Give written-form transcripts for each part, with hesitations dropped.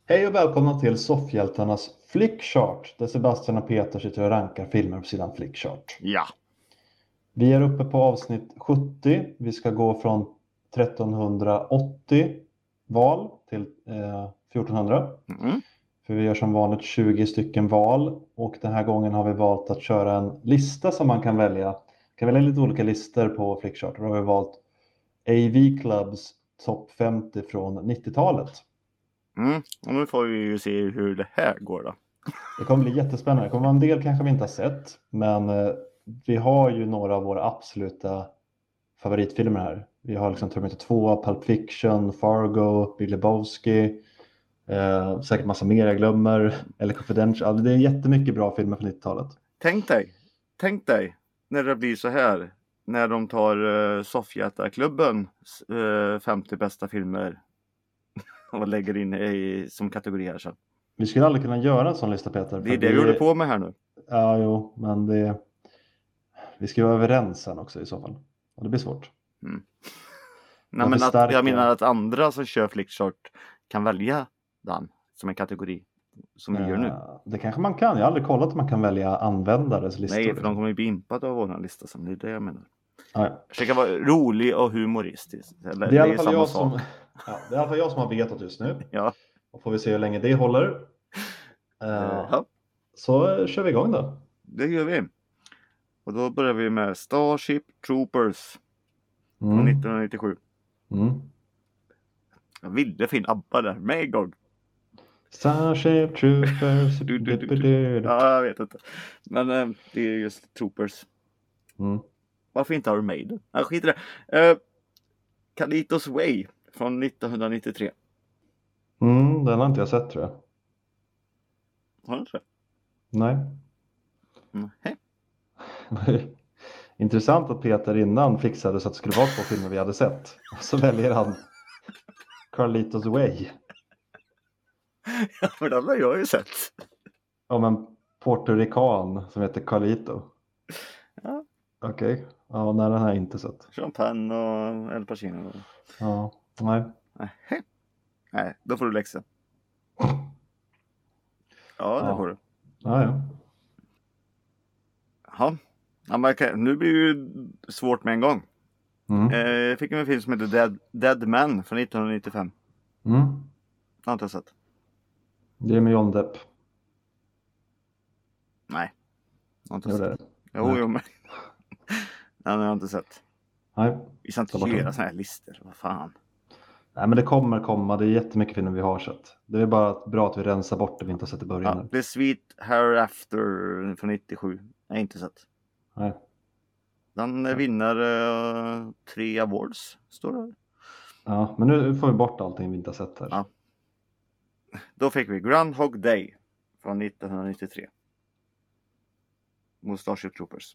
Hej och välkomna till Soffhjältarnas Flickchart, där Sebastian och Peter sitter och rankar filmer på sidan Flickchart. Ja. Vi är uppe på avsnitt 70. Vi ska gå från 1380 val till 1400. Mm. För vi gör som vanligt 20 stycken val. Och den här gången har vi valt att köra en lista som man kan välja. Man kan välja lite olika listor på Flickchart. Då har vi valt AV Clubs topp 50 från 90-talet. Och nu får vi ju se hur det här går då. Det kommer bli jättespännande. Det kommer vara en del kanske vi inte har sett. Men vi har ju några av våra absoluta favoritfilmer här. Vi har liksom Terminator 2, Pulp Fiction, Fargo, Big Lebowski. Säkert massa mer jag glömmer. Eller Confidential. Det är jättemycket bra filmer från 90-talet. Tänk dig när det blir så här. När de tar Soffhjältarklubbens 50 bästa filmer och lägger in som kategori här sen. Vi skulle aldrig kunna göra en sån lista, Peter. Det är det vi håller på med här nu. Ja, jo, men vi ska vara överens sen också i så fall. Och det blir svårt. Nej, men jag menar att andra som kör Flickchart kan välja den som en kategori. Som vi gör nu. Det kanske man kan. Jag har aldrig kollat om man kan välja användares listor. Nej, för de kommer ju bli impade av vår lista sen. Det är det jag menar. Ja. Försöka vara rolig och humoristisk. Det är i alla fall jag som... Ja, det är i alla fall jag som har vetat just nu. Ja. Och får vi se hur länge det håller. Så kör vi igång då. Det gör vi. Och då börjar vi med Starship Troopers från 1997. Jag ville finna ABBA där med en gång. Starship Troopers. Ja, jag vet inte. Men det är just Troopers. Varför inte Iron Maiden? Ja, skit i det. Carlitos Way från 1993. Den har inte jag sett, tror jag. Har du inte det? Nej. Intressant att Peter innan fixade så att det skulle vara 2 filmer vi hade sett. Och så väljer han Carlitos Way. Ja, men den har jag ju sett. Ja, men Puerto-rican som heter Carlito. Ja. Okej. Ja, nej, den har jag inte sett. Sean Penn och El Pacino. Ja, nej. Nej, då får du läxa. Ja, det får du. Ja. Ja, men nu blir det ju svårt med en gång. Jag fick en film som heter Dead Man från 1995. Jag har inte sett. Det är med John Depp. Nej. Jag har inte sett. Jo, men den har jag inte sett. Nej. Vi ska inte göra såna här listor. Vad fan. Nej, men det kommer komma. Det är jättemycket filmer vi har sett. Det är bara bra att vi rensar bort det vi inte har sett i början. Ja, The Sweet Hereafter från 97. Jag har inte sett. Nej. Den vinner 3 awards, står det. Ja, men nu får vi bort allting vi inte har sett här. Ja. Då fick vi Groundhog Day från 1993. Mot Starship Troopers.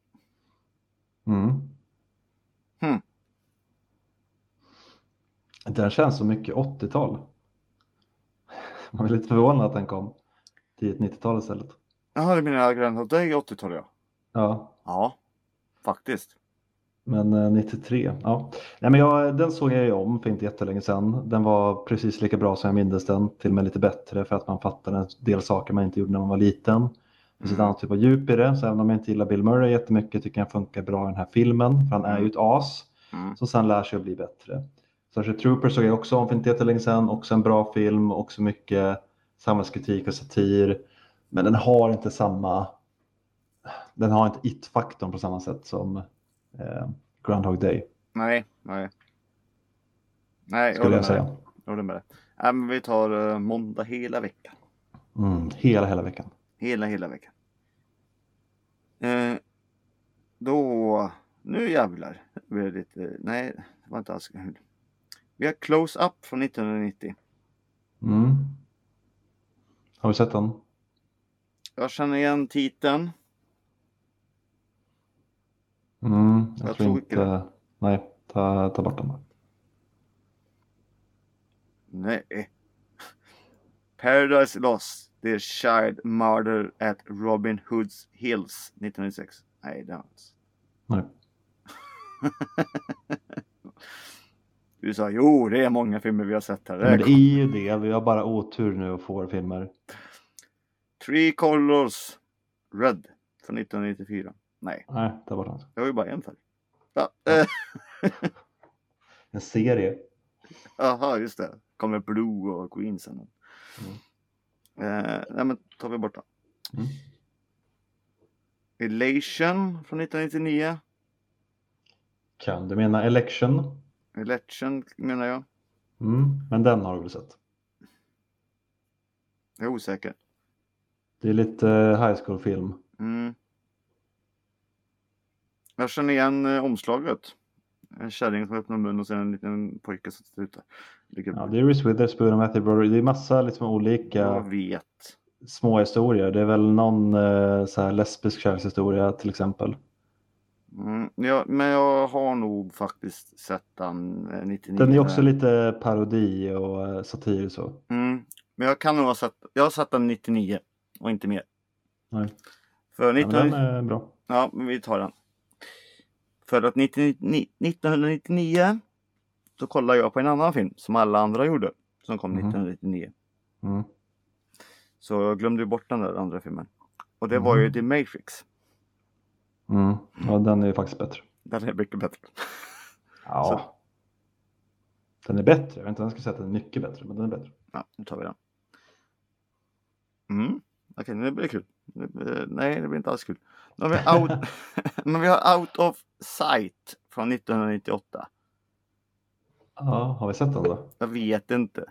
Den känns så mycket 80-tal. Man är lite förvånad att den kom till ett 90-tal istället. Jaha, det menar Groundhog Day 80-tal, ja. Ja, faktiskt. Men 93, ja. Nej, men den såg jag ju om för inte jättelänge sedan. Den var precis lika bra som jag minns den. Till och med lite bättre för att man fattade en del saker man inte gjorde när man var liten. Det finns ett annat typ av djup i det. Så även om jag inte gillar Bill Murray jättemycket tycker jag funkar bra i den här filmen. För han är ju ett as. Som sen lär sig att bli bättre. Starship Troopers såg jag också om för inte jättelänge sedan. Också en bra film. Också mycket samhällskritik och satir. Men den har inte samma... Den har inte it-faktorn på samma sätt som Groundhog Day. Nej, skulle jag säga. Jag håller med det. Men vi tar måndag hela veckan. Hela veckan. Hela veckan. Då... Nu jävlar. Nej, det var inte alls. Vi har Close Up från 1990. Har vi sett den? Jag känner igen titeln. Jag tror inte... Nej, ta bort den. Nej. Paradise Lost. The Child Murder at Robin Hood's Hills 1996. Nej, det har inte. Nej. Du sa, jo, det är många filmer vi har sett här. Men det är ju det. Vi har bara otur nu och får filmer. Three Colors Red från 1994. Nej, Det var det. det var ju bara en färg. Ja. En serie. Jaha, just det. Kommer Blue och Queen sen. Nej, men tar vi bort det. Elation från 1999. Kan du mena Election? Election menar jag. Men den har du väl sett? Jag är osäker. Det är lite high school-film. Jag känner igen omslaget. En kärring som öppnar mun och sen en liten pojke som sitter ute. Ja, det är Reese Witherspoon och Matthew Broderick. Det är massa liksom olika Jag vet. små historier. Det är väl någon så här lesbisk kärlekshistoria till exempel. Ja, men jag har nog faktiskt sett den 99. Den är också lite parodi och satir och så. Men jag kan nog ha sett, jag har sett den 99 och inte mer. Nej. För Ja, den är bra. Ja, men vi tar den. För att 1999 så kollade jag på en annan film som alla andra gjorde. Som kom 1999. Så jag glömde bort den där andra filmen. Och det var ju The Matrix. Ja, den är ju faktiskt bättre. Den är mycket bättre. Ja. Så. Den är bättre. Jag vet inte om jag skulle säga att den är mycket bättre, men den är bättre. Ja, nu tar vi den. Okej, nu blir det kul. Nej, det blir inte alls kul. Nu har vi men vi har Out of Sight från 1998. Ja, har vi sett den då? Jag vet inte.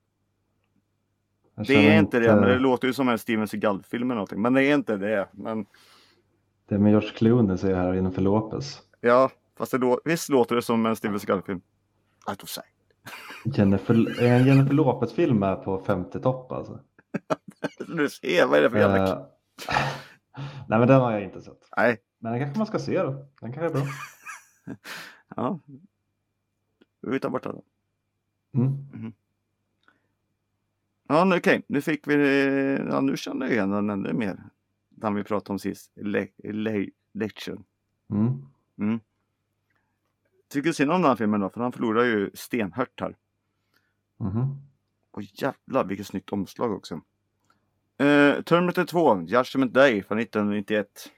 Det är inte det, men det låter ju som en Steven Seagal-film eller någonting. Men det är inte det. Men... Det är med George Clooney säger här Jennifer Lopez. Ja, fast visst låter det som en Steven Seagal-film. Out of Sight. Jennifer Lopez-film är på 50-topp alltså. Du ser, vad är det för jävla... Nej, men den har jag inte sett. Nej. Men den kanske man ska se då. Den kanske är bra. Ja. Vi tar bort den. Ja, okej. Nu fick vi... Ja, nu känner jag igen den ännu mer. Den vi pratade om sist. Election. Tycker du synd om den här filmen då? För han förlorar ju stenhört här. Och jävlar, vilket snyggt omslag också. Terminator 2, Judgment Day från 1991.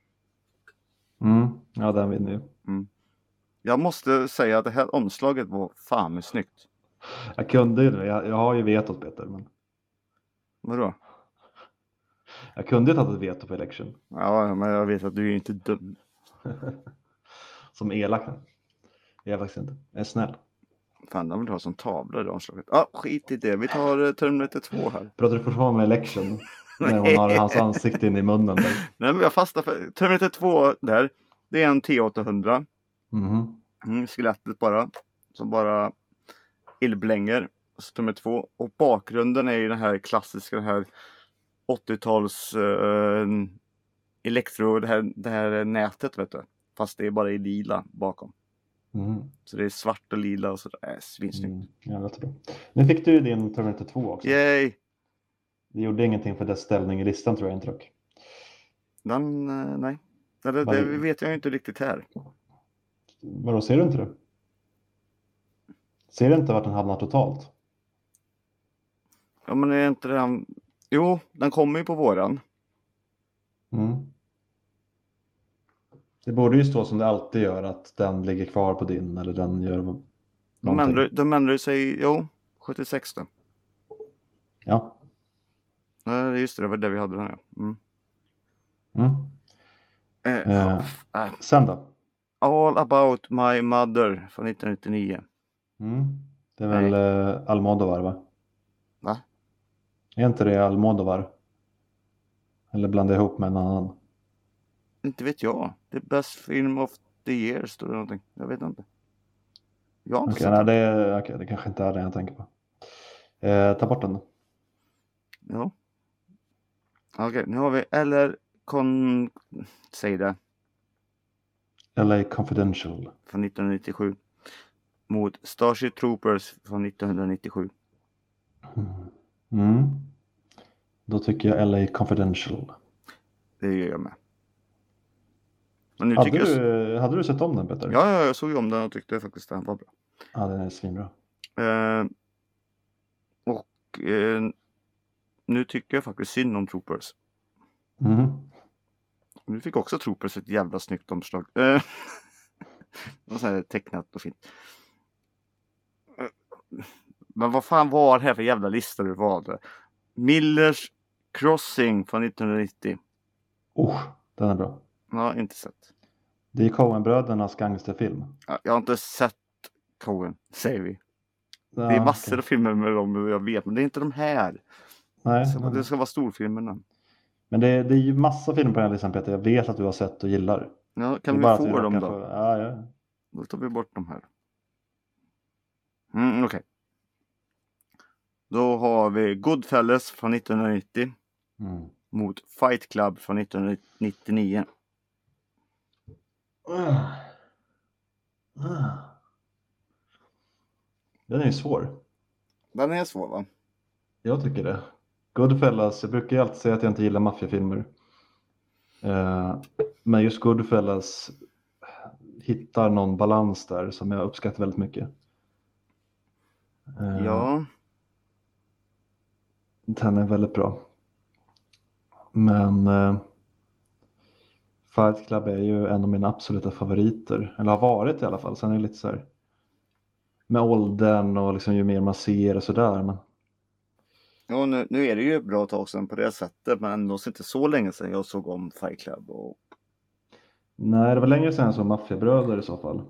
Ja, den vinner ju. Jag måste säga att det här omslaget var fan med snyggt. Jag kunde ju det. Jag har ju vetot, Peter. Men... Vadå? Jag kunde ju tagit ett veto på Election. Ja, men jag vet att du är inte dum. Som elak. Jag är faktiskt inte. Jag är snäll. Fan, de vill ha som tavla i det omslaget. Skit i det. Vi tar Terminator 2 här. Pratar du fortfarande med Election? När hon har hans ansikte in i munnen. Där. Nej, men jag fastnar för Terminator 2 där. Det är en T800. Skelettet bara. Som bara illblänger. Så Terminator 2. Och bakgrunden är ju den här klassiska, den här 80-tals elektro, det här nätet, vet du. Fast det är bara i lila bakom. Så det är svart och lila och så det är svinsnyggt. Ja, det är bra. Nu fick du din Terminator 2 också. Yay! Det gjorde ingenting för dess ställning i listan, tror jag inte dock. Nej. Det vet jag inte riktigt här. Vadå, ser du inte det? Ser du inte vart den hamnar totalt? Ja, men är inte det... Jo, den kommer ju på våren. Det borde ju stå som det alltid gör, att den ligger kvar på din, eller den gör någonting. De ändrar sig, 76 då. Ja. Just det, det var det vi hade den här. Sen då? All About My Mother från 1999. Det är väl Almodovar, va? Va? Är inte det Almodovar? Eller blandar jag ihop med en annan? Inte vet jag. The best film of the year står det någonting. Jag vet inte. Det kanske inte är det jag tänker på. Ta bort den då. Ja. Okej, nu har vi säg det. LA Confidential. Från 1997. Mot Starship Troopers från 1997. Då tycker jag LA Confidential. Det gör jag med. Men nu Hade du sett om den, Peter? Ja, jag såg ju om den och tyckte faktiskt den var bra. Ja, den är svinbra. Och nu tycker jag faktiskt synd om Troopers. Nu fick också Troopers ett jävla snyggt omslag. Och så här tecknat och fint. Men vad fan var det här för jävla lista du valde? Millers Crossing från 1990. Den är bra. Ja, inte sett. Det är Coen-brödernas gangsterfilm. Ja, jag har inte sett Coen, säger vi. Ja, Det är massor av filmer med dem jag vet, men det är inte de här. Nej, Det ska vara storfilmerna. Men det är ju massa filmer på den här listan, Peter. Jag vet att du har sett och gillar. Ja, Det är kan vi bara att få dem råkar då? Ja. Då tar vi bort de här. Okej. Då har vi Goodfellas från 1990 mot Fight Club från 1999. Den är ju svår. Den är svår, va? Jag tycker det. Goodfellas, jag brukar ju alltid säga att jag inte gillar maffiafilmer. Men just Goodfellas hittar någon balans där som jag uppskattar väldigt mycket. Ja. Den är väldigt bra. Men Fight Club är ju en av mina absoluta favoriter. Eller har varit i alla fall. Sen är det lite så här med åldern och liksom ju mer man ser och sådär. Men... Ja, nu är det ju ett bra tag sedan på det sättet, men ändå inte så länge sedan jag såg om Fight Club. Nej, det var längre sedan som Maffiabröder i så fall.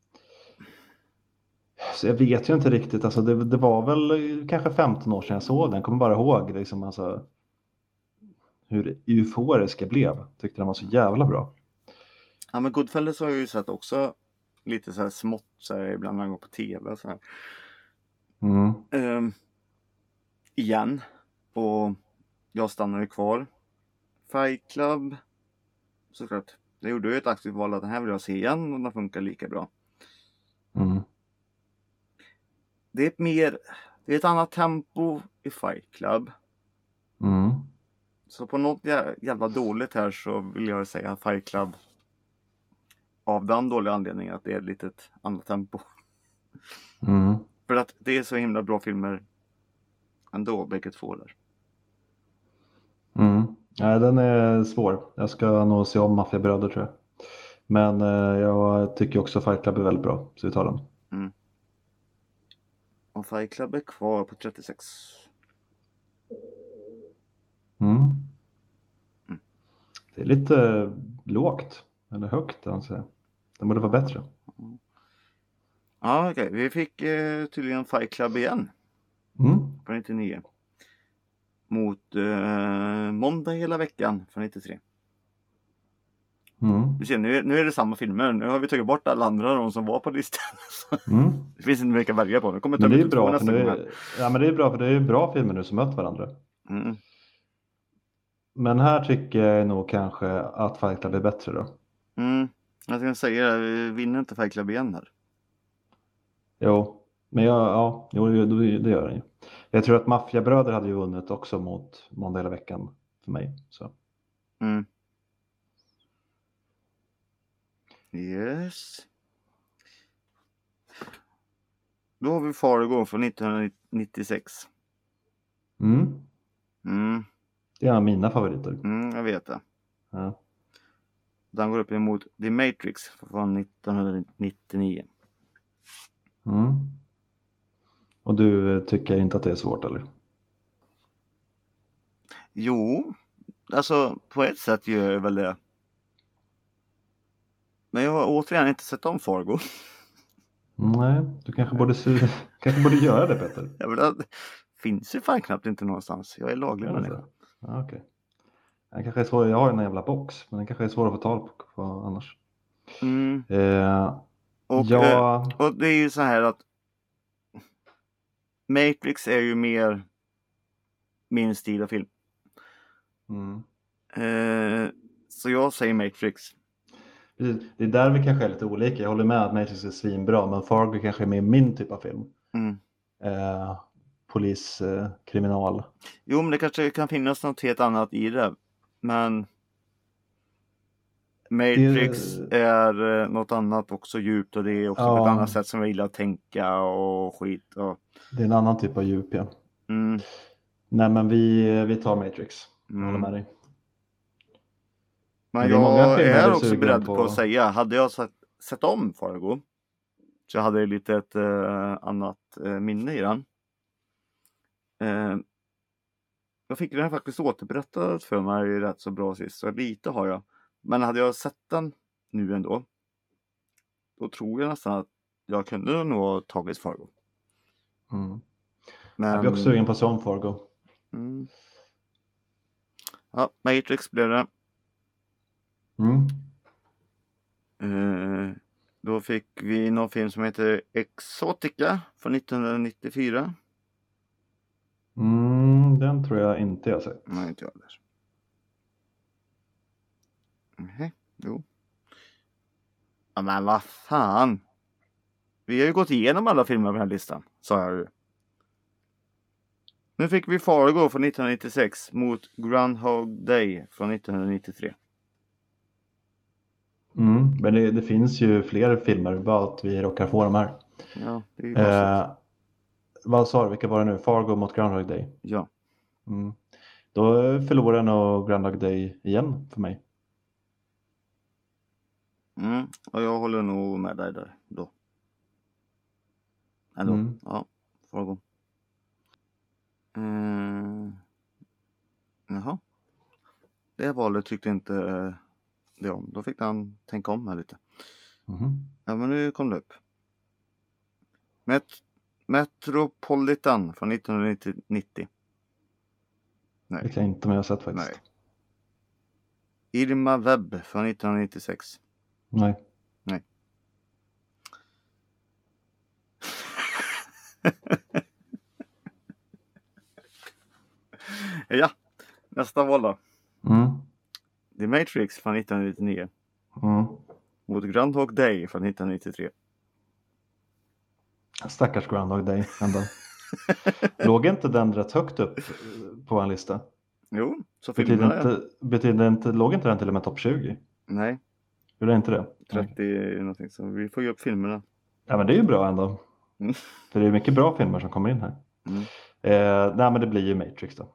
Så jag vet ju inte riktigt, alltså det var väl kanske 15 år sedan jag såg den. Jag kommer bara ihåg liksom, alltså, hur euforisk jag blev. Tyckte den var så jävla bra. Ja, men Goodfellas har jag ju sett också lite så här smått så här, ibland när jag går på tv så här. Igen. Och jag stannar ju kvar. Fight Club, såklart. Jag gjorde ju ett aktivt val att den här vill jag se igen och den funkar lika bra. Det är ett annat tempo i Fight Club. Så på något jävla dåligt här så vill jag säga att Fight Club, av den dåliga anledningen att det är lite ett annat tempo. För att det är så himla bra filmer ändå, bägge två där. Nej, den är svår. Jag ska nog se om Maffiabröder tror jag. Men jag tycker också Fight Club är väldigt bra, så vi tar den. Och Fight Club är kvar på 36. Det är lite lågt, eller högt anser jag. Det borde vara bättre. Ja, okej. Vi fick tydligen Fight Club igen. Från 99. Mot Måndag hela veckan från 93. Du ser, nu är det samma filmer. Nu har vi tagit bort alla andra de som var på listan. Det finns inte mycket att välja på. Nu kommer men det är bra för men det är bra för det är bra filmer nu som möter varandra. Men här tycker jag nog kanske att Fight Club är bättre då. Jag ska säga, vi vinner inte Fight Club igen här. Jo, men det gör den ju. Jag tror att Maffiabröder hade ju vunnit också mot Måndag hela veckan för mig. Så. Yes. Då har vi Fargo från 1996. Det är en av mina favoriter. Jag vet det. Ja. Den går upp emot The Matrix från 1999. Och du tycker inte att det är svårt eller? Jo, alltså på ett sätt gör jag väl det. Men jag har återigen inte sett om Fargo. Nej, du kanske borde göra det, Peter. Ja, men det finns ju fan knappt inte någonstans. Jag är laglig människa. Ja, okej. Den kanske är svår. Jag har en jävla box, men den kanske är svår att få tag på annars. Och det är ju så här att Matrix är ju mer min stil av film. Så jag säger Matrix. Det är där vi kanske är lite olika. Jag håller med att Matrix är svinbra, men Fargo kanske är mer min typ av film. Polis, kriminal. Jo, men det kanske kan finnas något helt annat i det. Men Matrix är något annat också djupt, och det är också på ett annat sätt som jag gillar att tänka och skit. Och... Det är en annan typ av djup, ja. Mm. Nej, men vi tar Matrix. Jag håller med dig. Men det är många jag filmer är du också sugen beredd på att säga, hade jag sett om Fargo, så jag hade lite ett annat minne i den. Jag fick den faktiskt återberättat för mig rätt så bra sist, så lite har jag. Men hade jag sett den nu ändå, då tror jag nästan att jag kunde nog ha tagit Fargo. Men... Jag blir också sugen på som Fargo. Ja, Matrix blev det. Då fick vi någon film som heter Exotica från 1994. Den tror jag inte jag sett. Nej, inte jag heller. Jo. Ja, men vad fan. Vi har ju gått igenom alla filmer på den här listan, sa jag ju. Nu fick vi Fargo från 1996 mot Groundhog Day från 1993. Men det finns ju fler filmer, bara att vi råkar få de här. Ja, det är ju konstigt. Vad sa du, vilka var det nu? Fargo mot Groundhog Day? Ja. Då förlorar nog Groundhog Day igen för mig. Och jag håller nog med dig där då. Ändå. Ja, Fargo. Jaha. Det valet tyckte inte det om. Då fick han tänka om här lite. Ja, men nu kom det upp. Metropolitan från 1990. Nej. Det kan jag inte med jag sett faktiskt. Nej. Irma Webb från 1996. Nej. Ja, nästa val då. The Matrix från 1999. Mot Groundhog Day från 1993. Stackars Groundhog Day ändå. Låg inte den rätt högt upp på en lista? Jo, så betyder inte, låg inte den till och med topp 20? Nej. Gjorde inte det? 30 är någonting, så vi får ju upp filmerna. Ja, men det är ju bra ändå. För det är mycket bra filmer som kommer in här. Nej, men det blir ju Matrix då.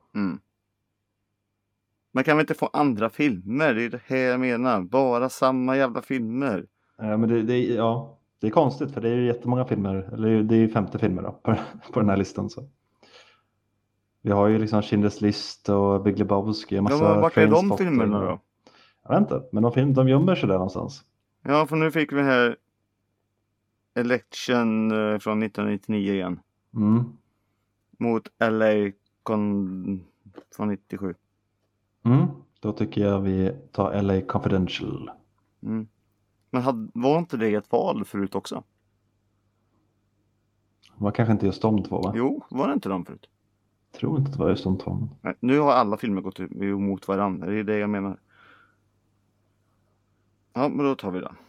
Man kan väl inte få andra filmer? Det är det här jag menar. Bara samma jävla filmer. Ja, men det är konstigt, för det är ju jättemånga filmer. Eller det är ju 50 filmer då, på den här listan. Så. Vi har ju liksom Schindler's List och Big Lebowski. Vart är de filmerna då? Jag vet inte, men de gömmer sig där någonstans. Ja, för nu fick vi här Election från 1999 igen. Mot LA från 97. Då tycker jag vi tar LA Confidential. Men var inte det ett val förut också? Var kanske inte just de två, va? Jo, var det inte de förut? Jag tror inte att det var just de två. Nej, nu har alla filmer gått emot varandra. Det är det jag menar. Ja, men då tar vi den.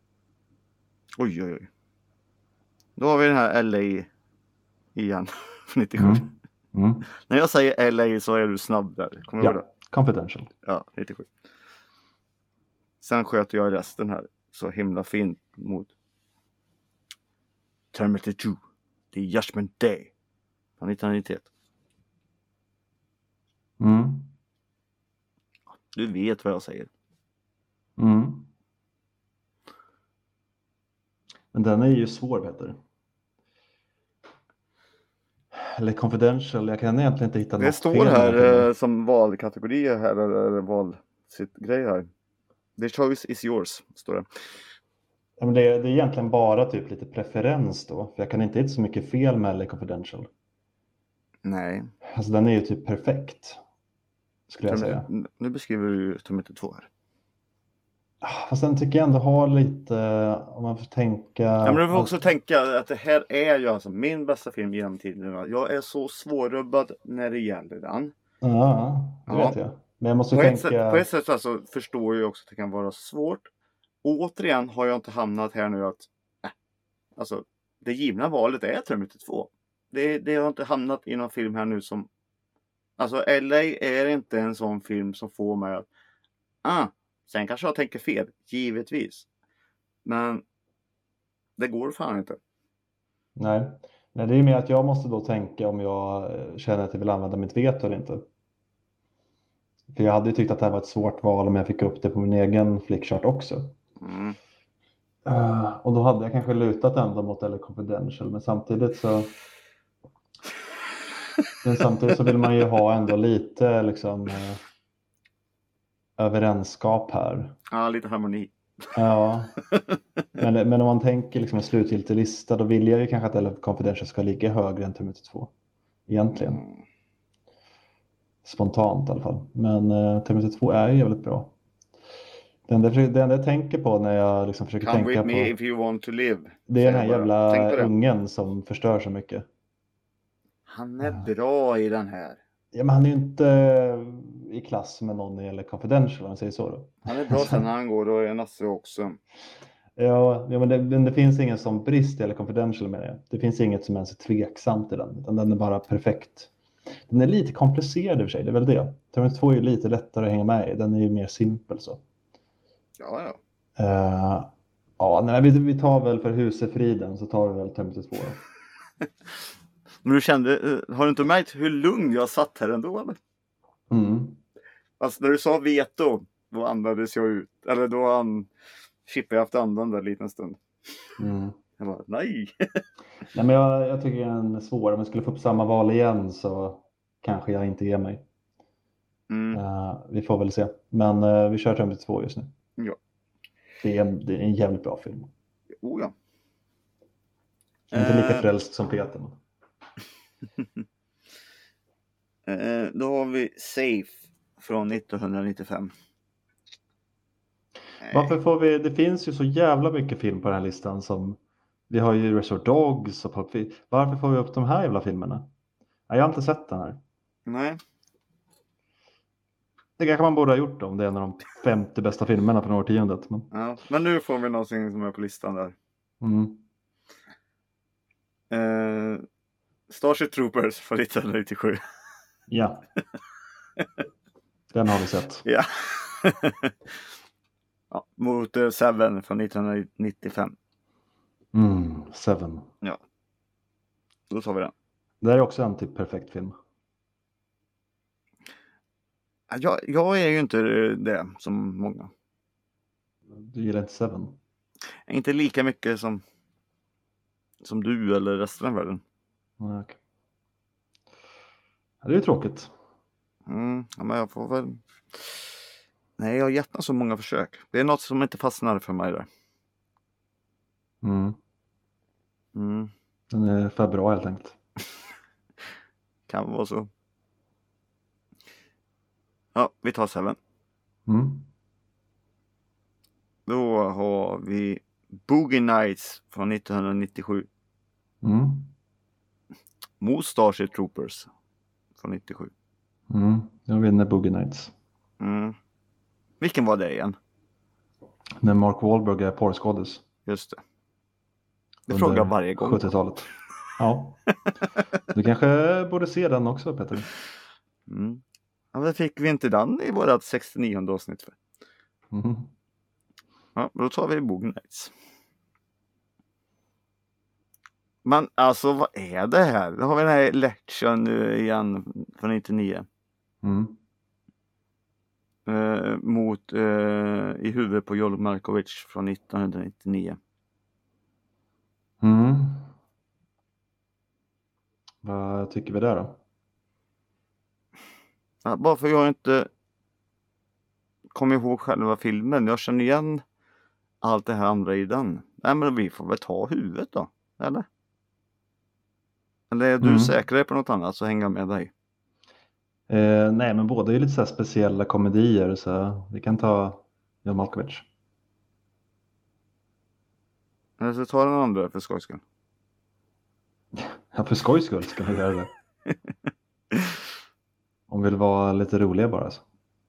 Oj. Då har vi den här LA igen. 97. När jag säger LA så är du snabb där. Kommer du ihåg det? Confidential. Ja, 97. Sen sköter jag resten här så himla fint mot Terminator 2. The Judgment Day från 1991. Du vet vad jag säger. Men den är ju svår, Peter. Eller Confidential, jag kan egentligen inte hitta något fel. Det står här som valkategori här, eller valgrej här. The choice is yours, står det. Ja, men det är egentligen bara typ lite preferens då. För jag kan inte hitta så mycket fel med LA Confidential. Nej. Alltså den är ju typ perfekt. Skulle jag säga. Nu beskriver du Terminator 2 här. Fast den tycker jag ändå har lite, om man får tänka... Ja, men du får också tänka att det här är ju alltså min bästa film genom tiden. Jag är så svårrubbad när det gäller den. Ja, det vet jag. Men jag måste tänka... På ett sätt alltså förstår jag också att det kan vara svårt. Återigen har jag inte hamnat här nu att... Alltså, det givna valet är Terminator 2. Det har inte hamnat i någon film här nu som... Alltså, LA är inte en sån film som får mig att... Sen kanske jag tänker fel, givetvis. Men det går fan inte. Nej, det är ju mer att jag måste då tänka om jag känner att jag vill använda mitt veto eller inte. För jag hade ju tyckt att det här var ett svårt val om jag fick upp det på min egen flickchart också. Mm. Och då hade jag kanske lutat ändå mot LA Confidential, men samtidigt så vill man ju ha ändå lite liksom överensskap här. Ja, lite harmoni. Ja, men om man tänker liksom en slutgiltig lista, då vill jag ju kanske att LA Confidential ska ligga högre än Terminator 2. Egentligen. Spontant i alla fall. Men Terminator 2 är ju jävligt bra. Det enda jag tänker på när jag liksom försöker Come tänka with på... me if you want to live. Det är den här Tänk på jävla det. ungen som förstör så mycket. Han är bra i den här. Ja, men han är ju inte i klass med någon i LA Confidential, om man säger så då. Han är bra sen när han går och är nasse också. Ja, men det finns ingen sån brist i LA Confidential med det. Det finns inget som ens är tveksamt i den, utan den är bara perfekt. Den är lite komplicerad i och för sig, det är väl det. Terminator 2 är ju lite lättare att hänga med i, den är ju mer simpel så. Ja. Nej, vi tar väl för husefriden så tar vi väl Terminator 2 då. Men har du inte märkt hur lugn jag satt här ändå? Eller? Mm. Alltså när du sa veto, då andades jag ut. Eller då chippade jag efter andan där en liten stund. Mm. Jag bara, nej. Nej, men jag tycker den är svår. Om jag skulle få upp samma val igen så kanske jag inte ger mig. Vi får väl se. Men vi kör Terminator 2 just nu. Ja. Det är en jävligt bra film. Oh ja. Inte lika frälst som Peter. Då har vi Safe från 1995. Varför får vi... Det finns ju så jävla mycket film på den här listan som... Vi har ju Reservoir Dogs och varför får vi upp de här jävla filmerna? Jag har inte sett den här. Nej. Det kanske man borde ha gjort om det är en av de 50 bästa filmerna från årtiondet. Men... Ja, men nu får vi någonting som är på listan där. Starship Troopers från 1997. Ja. Den har vi sett. Ja. Ja, mot Seven från 1995. Seven. Ja. Då tar vi den. Det är också en typ perfekt film. Jag är ju inte det som många. Du gillar inte Seven? Inte lika mycket som du eller resten av världen. Okay. Det är ju tråkigt. Ja, men jag får väl... Nej, jag har gett så många försök. Det är något som inte fastnar för mig där. Den är för bra helt enkelt. Kan vara så. Ja, vi tar Seven. Då har vi Boogie Nights från 1997. Mot Starship Troopers från 97. Jag vinner Boogie Nights. Vilken var det igen? När Mark Wahlberg är porrskådis. Just det. Du frågar varje gång. 70-talet. Ja. Du kanske borde se den också, Peter. Ja, men fick vi inte den i vårat 69:e avsnitt för? Ja, då tar vi Boogie Nights. Men alltså, vad är det här? Då har vi den här Election nu igen från 99. Mot I huvudet på Joel Malkovich från 1999. Vad tycker vi där då? Ja, bara för jag inte kommer ihåg själva filmen. Jag känner igen allt det här andra i den. Nej, men vi får väl ta huvudet då, eller? Eller är du säker på något annat så hänger jag med dig. Nej, men båda är lite så här speciella komedier, så vi kan ta John Malkovich. Eller så tar den andra för skojs skull. Ja, för skojs skull ska vi göra det. Om vi vill vara lite roliga bara. Så.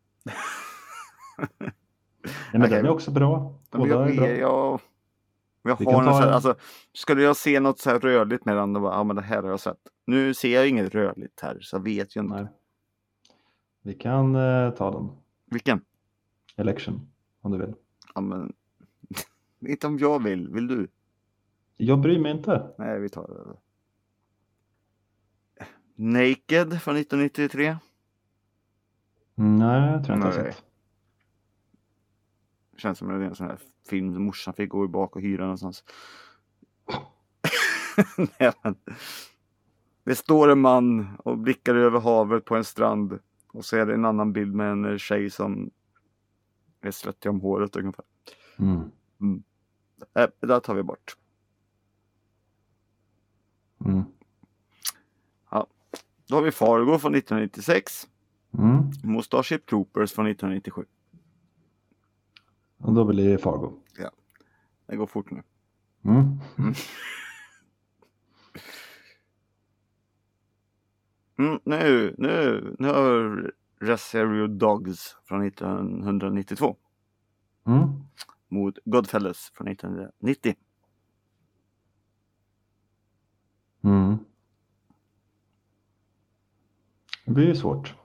Ja, men den är också bra. Båda är bra. Jag har något alltså, skulle jag se något så här rörligt med den, då bara, ja men det här har jag sett. Nu ser jag inget rörligt här, så jag vet ju inte. Nej. Vi kan ta den. Vilken? Election. om du vill. Ja, men inte om jag vill. Vill du? Jag bryr mig inte. Nej, vi tar det. Naked från 1993. Nej, jag tror inte jag har Nej. sett. Känns som en sån här film som morsan fick gå bak och hyra någonstans. Nej, men. Det står en man och blickar över havet på en strand. Och så är det en annan bild med en tjej som är svettig om håret ungefär. Mm. Det där tar vi bort. Mm. Ja. Då har vi Fargo från 1996. Starship Troopers från 1997. Och då blir det Fargo. Ja, det går fort nu. Nu har Reservoir Dogs från 1992 mot Goodfellas från 1990. Det blir ju svårt.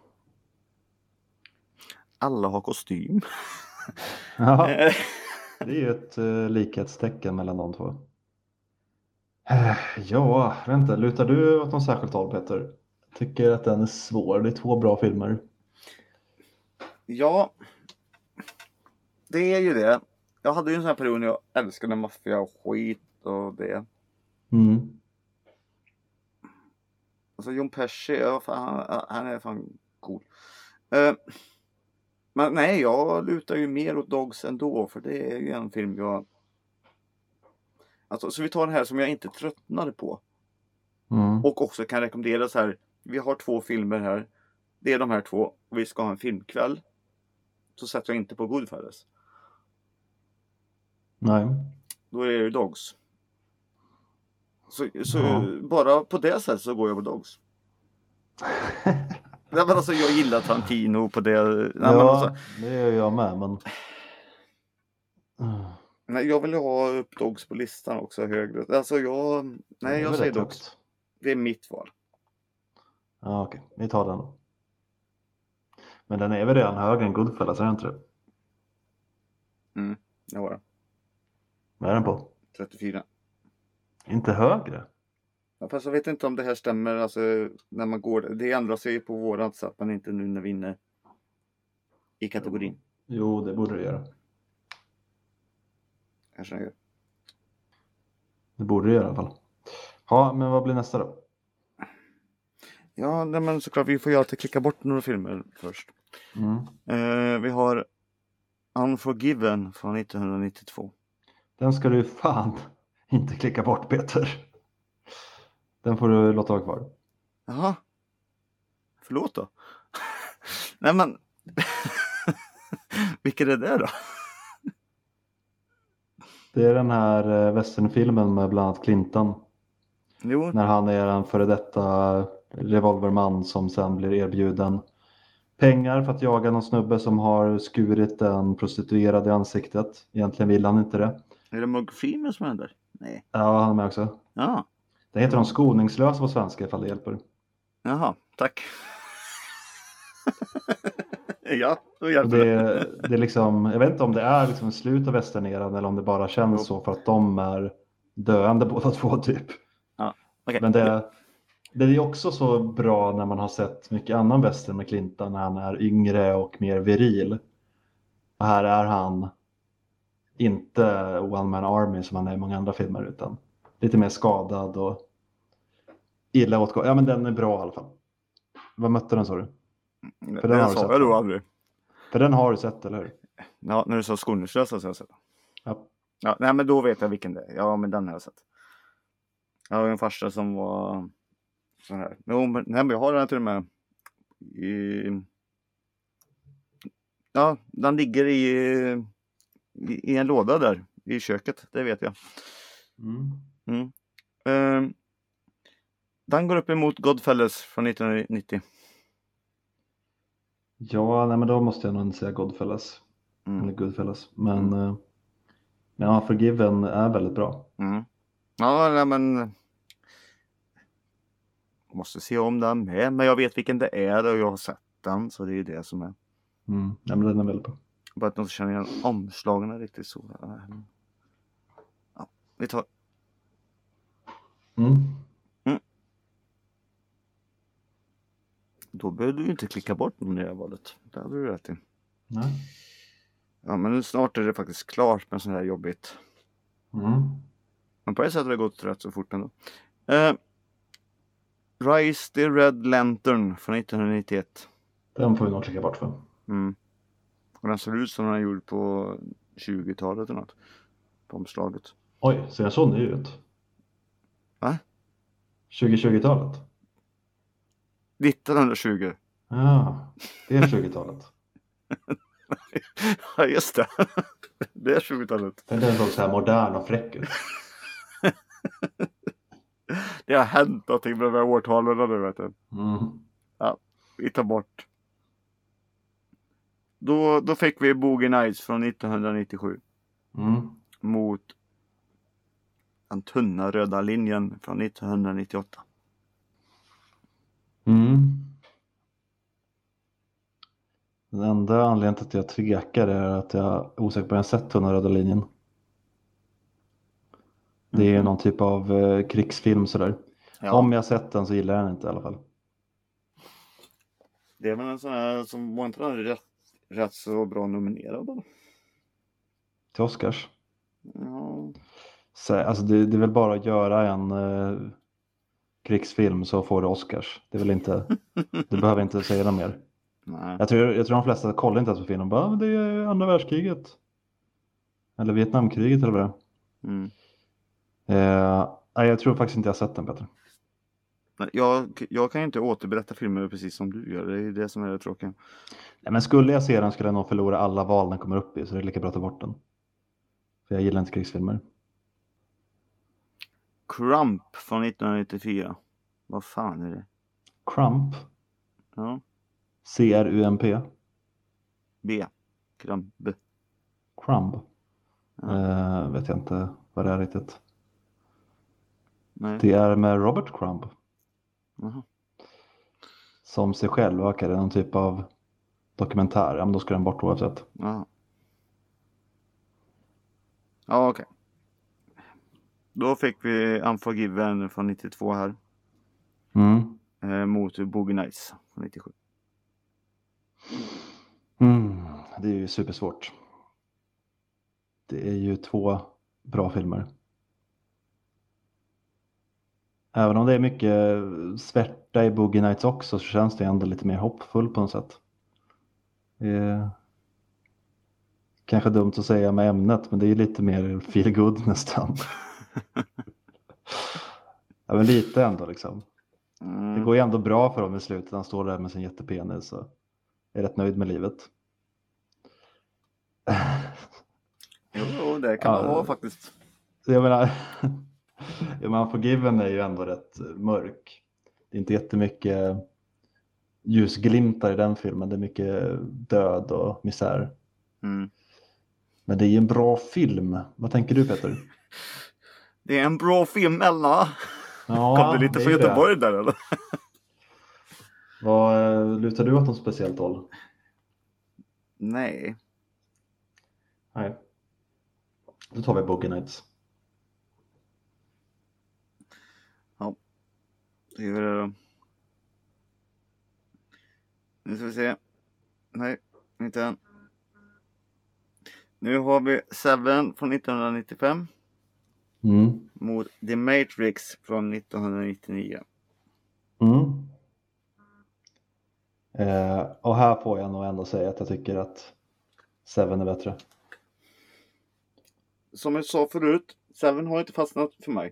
Alla har kostym. Ja, det är ju ett likhetstecken mellan de två. Ja, vänta, lutar du åt någon särskilt håll, Peter? Tycker att den är svår. Det är 2 bra filmer. Ja, det är ju det. Jag hade ju en sån här period när jag älskade maffia och skit och det. Alltså Jon Pesci, han är fan cool. Men nej, jag lutar ju mer åt Dogs ändå, för det är ju en film jag... Alltså, så vi tar den här som jag inte tröttnade på. Och också kan rekommendera så här. Vi har 2 filmer här. Det är de här 2. Och vi ska ha en filmkväll. Så sätter jag inte på Goodfellas. Nej. Då är det ju Dogs. Så bara på det sättet så går jag på Dogs. Nej, men alltså, jag gillar Tarantino på det. Nej, ja, men alltså, det gör jag med, men... Nej, jag vill ha upp Dogs på listan också högre. Alltså jag säger Dogs. Det är mitt val. Ja, okej. Vi tar den då. Men den är väl redan högre än Goodfellas, är det inte det? Jag var det. Vad är den på? 34. Inte högre? Ja, fast jag vet inte om det här stämmer. Alltså, när man går... Det ändrar sig på vårat sätt, men inte nu när vi är inne i kategorin. Jo, det borde det göra. Kanske jag gör. Det borde det göra i alla fall. Ja, men vad blir nästa då? Ja, nej, men såklart vi får göra att klicka bort några filmer först. Vi har Unforgiven från 1992. Den ska du fan inte klicka bort, Peter. Den får du låta vara kvar. Jaha. Förlåt då. Nej, men vilken är det då? Det är den här westernfilmen med bland annat Clinton. Jo. När han är en före detta revolverman som sen blir erbjuden pengar för att jaga någon snubbe som har skurit en prostituerad i ansiktet. Egentligen vill han inte det. Är det Morgan Freeman som är där? Nej. Ja, han är med också. Ja. Det heter de skoningslösa på svenska ifall det hjälper. Jaha, tack. Ja, då hjälper det är liksom, jag vet inte om det är liksom slut av västerneran eller om det bara känns så för att de är döende båda två typ. Ja, okay. Men det är också så bra när man har sett mycket annan västern med Clinton när han är yngre och mer viril. Och här är han inte One Man Army som han är i många andra filmer utan lite mer skadad och illa åtgång. Ja, men den är bra i alla fall. Vad mötte den, sa du? För den sa jag då aldrig. För den har du sett, eller hur? Ja, när du sa skoningslösa så har jag sett. Ja, nej, men då vet jag vilken det är. Ja, men den har jag sett. Jag har en farsa som var så här. Nej, men jag har den till och med ja, den ligger i en låda där i köket, det vet jag. Den går upp emot Goodfellas från 1990. Ja, nej, men då måste jag nog inte säga Goodfellas. Eller Goodfellas. Men ja, Forgiven är väldigt bra. Ja, nej, men jag måste se om den med. Men jag vet vilken det är och jag har sett den. Så det är det som är. Ja, men den är väldigt bra. Bara att de känner igen omslagen riktigt så. Ja, vi tar. Mm. Då behöver du inte klicka bort någon i det här valet. Det hade du rätt i. Nej. Ja, men nu snart är det faktiskt klart med sånt här jobbigt. Mm. Men på ett sätt har det gått rätt så fort ändå. Rise the Red Lantern från 1991. Den får vi nog klicka bort för. Mm. Och den ser ut som den är gjord på 20-talet eller något. På omslaget. Oj, ser den så ny ut? Va? 2020-talet? 1920. Ja, det är 20-talet. Ja, just det. Det är 20-talet. Den såg så här modern och fräck ut. Det har hänt någonting med de här årtalen nu, vet du. Mm. Ja, vi tar bort. Då fick vi Boogie Nights från 1997. Mm. Mot den tunna röda linjen från 1998. Mm. Den enda anledningen till att jag tvekar är att jag är osäker på att jag sett Tunna röda linjen. Det är någon typ av krigsfilm sådär. Ja. Om jag sett den så gillar jag den inte i alla fall. Det är väl en sån här som var inte den rätt så bra nominerad då? Till Oscars. Ja. Så, alltså det är väl bara att göra en krigsfilm så får du Oscars. Det är väl inte, du behöver inte säga något mer. Nej. Jag tror de flesta kollar inte ens på filmen och bara, det är andra världskriget. Eller Vietnamkriget eller vad det är. Mm. Nej, jag tror faktiskt inte jag har sett den, Peter. Jag kan ju inte återberätta filmer precis som du gör. Det är det som är det tråkiga. Nej, men skulle jag se den skulle jag nog förlora alla val den kommer upp i. Så det är lika bra att ta bort den. För jag gillar inte krigsfilmer. Crump från 1994. Vad fan är det? Crump. Ja. C-R-U-M-P. B. Crump. Crumb. Ja. Vet jag inte vad det är riktigt. Nej. Det är med Robert Crumb. Aha. Som sig själv. Okej, det är någon typ av dokumentär. Ja, men då ska den bort oavsett. Ja. Ja, okej. Då fick vi Unforgiven från 92 här. Mm. Mot Boogie Nights från 97. Det är ju supersvårt. Det är ju 2 bra filmer. Även om det är mycket svärta i Boogie Nights också så känns det ändå lite mer hoppfull på något sätt. Det är kanske dumt att säga med ämnet, men det är lite mer feel good nästan. Ja, men lite ändå liksom. Det går ju ändå bra för dem i slutet. Han står där med sin jättepenis och är rätt nöjd med livet. Jo, det kan man vara faktiskt. Jag menar, Unforgiven är ju ändå rätt mörk. Det är inte jättemycket ljusglimtar i den filmen. Det är mycket död och misär. Mm. Men det är ju en bra film. Vad tänker du, Peter? Det är en bra film, Ella. Ja, kom du lite från Göteborg där eller? Vad lutar du åt något speciellt håll? Nej. Då tar vi Boogie Nights. Ja. Det är det då. Nu ska vi se. Nej, inte än. Nu har vi Seven från 1995. Mot The Matrix från 1999. Och här får jag nog ändå säga att jag tycker att Seven är bättre. Som jag sa förut, Seven har inte fastnat för mig.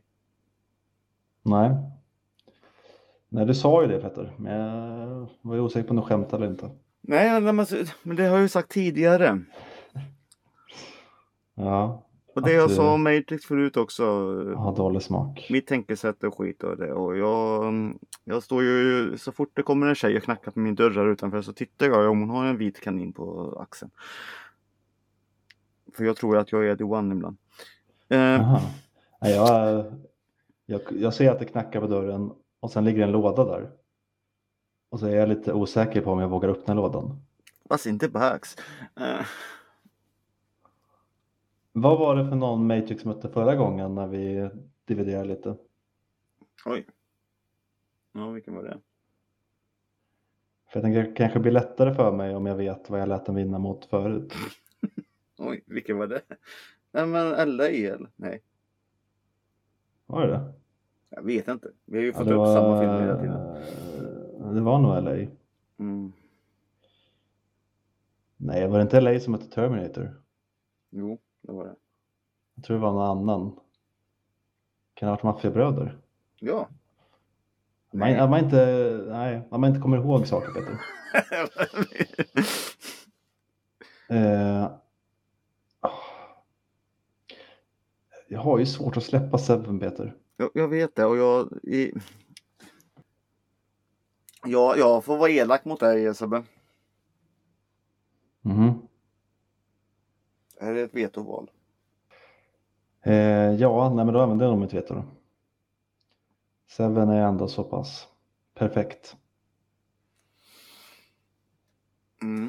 Nej, du sa ju det, Peter. Men jag var ju osäker på om du skämt eller inte. Nej, men det har jag ju sagt tidigare. Ja. Och det jag sa om Matrix förut också. Har dålig smak. Mitt tänkesätt och skit och det. Och jag står ju, så fort det kommer en tjej och knackar på min dörr utanför så tittar jag om hon har en vit kanin på axeln. För jag tror att jag är the one ibland. Jag ser att det knackar på dörren och sen ligger en låda där. Och så är jag lite osäker på om jag vågar öppna lådan. Fast inte behögs. Vad var det för någon Matrix mötte förra gången när vi dividerade lite? Oj. Ja, vilken var det? För jag tänker det kanske blir lättare för mig om jag vet vad jag lät den vinna mot förut. Oj, vilken var det? Nej, men LA eller? Nej, Var det det? jag vet inte. Vi har ju Ja, fått det upp var, samma filmer hela tiden. Det var nog LA. Mm. Nej, var det inte LA som hette Terminator? Jo, det var det. Jag tror det var någon annan. Kan det ha varit Maffiabröder? Ja. Man inte kommer ihåg saker, Peter. Jag har ju svårt att släppa Seven, Peter. Jag vet det och jag får vara elak mot dig, Sebbe. Mhm. Är det ett vetoval? Ja, nej, men då använder jag nog mitt veto då. Seven är ändå så pass perfekt. Mm.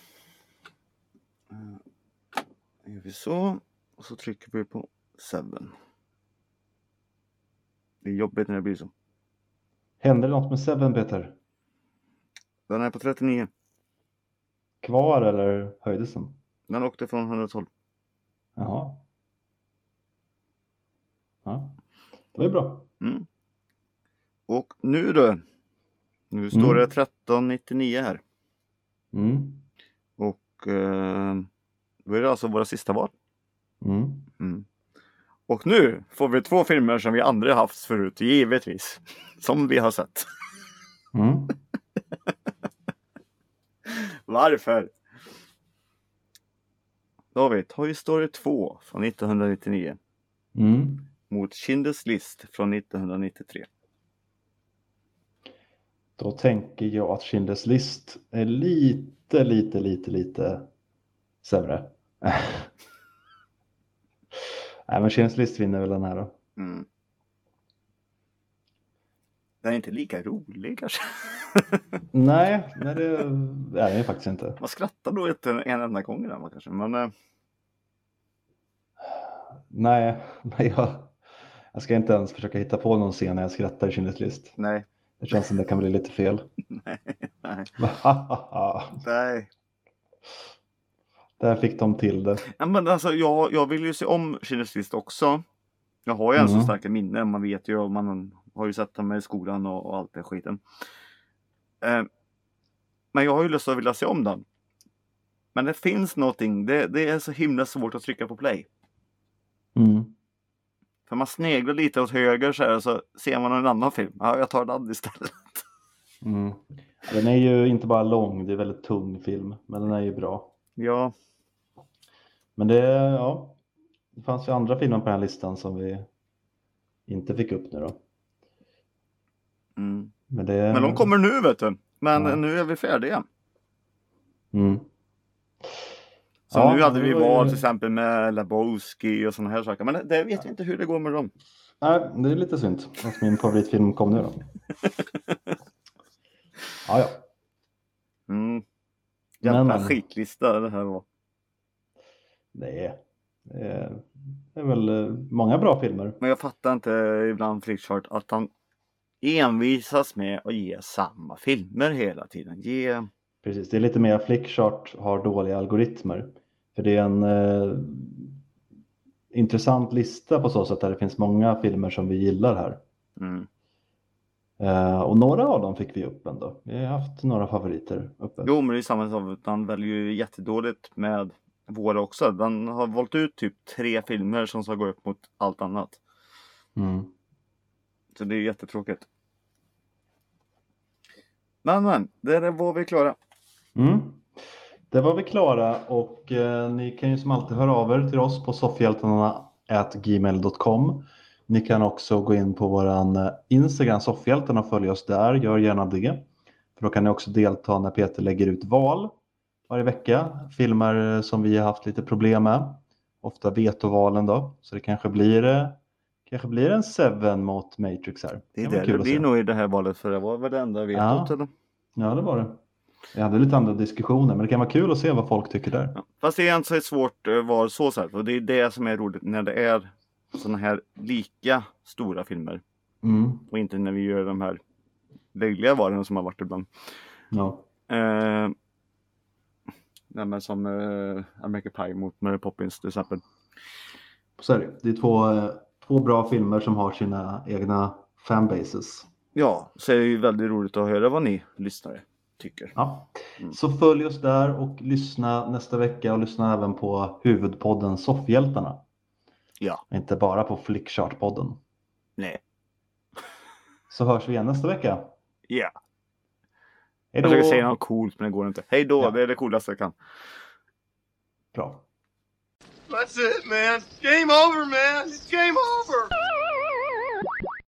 Gör vi så. Och så trycker vi på Seven. Det är jobbigt när det blir så. Händer det något med Seven, Peter? Den är på 39. Kvar eller höjdes den? Den åkte från 112. Jaha. Ja, det var ju bra. Mm. Och nu då? Nu står det 1399 här. Mm. Och då är det alltså våra sista val. Mm. Mm. Och nu får vi 2 filmer som vi aldrig haft förut, givetvis. Som vi har sett. Mm. Varför? David, Toy Story 2 från 1999 Mm. mot Schindler's List från 1993. Då tänker jag att Schindler's List är lite sämre. Nej, men Schindler's List vinner väl den här då. Mm. Den är inte lika rolig kanske. Nej, det är den faktiskt inte. Man skrattar då inte en enda gång i den kanske. Men Nej, jag ska inte ens försöka hitta på någon scen när jag skrattar i Schindler's List. nej. Det känns som det kan bli lite fel. nej. Nej. Där fick de till det. Ja, men alltså, jag vill ju se om Schindler's List också. Jag har ju en så starka minne. Man vet ju, man har ju sett dem i skolan och allt det skiten. Men jag har ju lust att vilja se om den. Men det finns någonting. Det är så himla svårt att trycka på play. Mm. För man sneglar lite åt höger så här, så ser man en annan film. Ja, jag tar den istället. Mm. Den är ju inte bara lång, det är väldigt tung film. Men den är ju bra. Ja. Men det fanns ju andra filmer på den här listan som vi inte fick upp nu då. Mm. Men de kommer nu, vet du. Men nu är vi färdiga. Mm. Så nu hade vi val till exempel med Lebowski och sådana här saker. Men det vet jag inte hur det går med dem. Nej, det är lite synd att min favoritfilm kom nu då. Ja. Mm. Jävla skitlista det här var. Det är väl många bra filmer. Men jag fattar inte ibland Flickchart att han envisas med att ge samma filmer hela tiden. Precis, det är lite mer Flickchart har dåliga algoritmer. För det är en intressant lista på så sätt där det finns många filmer som vi gillar här. Mm. Och några av dem fick vi upp ändå. Vi har haft några favoriter uppe. Jo, men det är samma sak. Han väljer ju jättedåligt med våra också. Den har valt ut typ 3 filmer som ska gå upp mot allt annat. Mm. Så det är jättetråkigt. Men, där var vi klara. Mm. Det var vi klara och ni kan ju som alltid höra av er till oss på soffhjältarna@gmail.com. Ni kan också gå in på våran Instagram Soffhjältarna och följa oss där. Gör gärna det. För då kan ni också delta när Peter lägger ut val varje vecka. Filmer som vi har haft lite problem med. Ofta vetovalen då. Så det kanske blir en Seven mot Matrix här. Det blir nog i det här valet, för det var väl det enda vetot. Ja, det var det. Jag hade lite andra diskussioner, men det kan vara kul att se vad folk tycker där. Ja. Fast det är inte så svårt att vara så sätt. Och det är det som är roligt när det är såna här lika stora filmer. Mm. Och inte när vi gör de här löjliga varorna som har varit ibland. Ja. Nej, men som American Pie mot Mary Poppins till exempel. Så är det. Det är två bra filmer som har sina egna fanbases. Ja, så är det ju väldigt roligt att höra vad ni lyssnare tycker. Ja. Så följ oss där och lyssna nästa vecka och lyssna även på huvudpodden Soffhjältarna. Ja. Inte bara på Flickchart-podden. Nej. Så hörs vi igen nästa vecka. Ja. Hej Jag då! försöker säga något coolt men det går inte. Hej då, Ja. det är det coolaste jag kan. Bra. That's it, man. Game over, man. It's game over.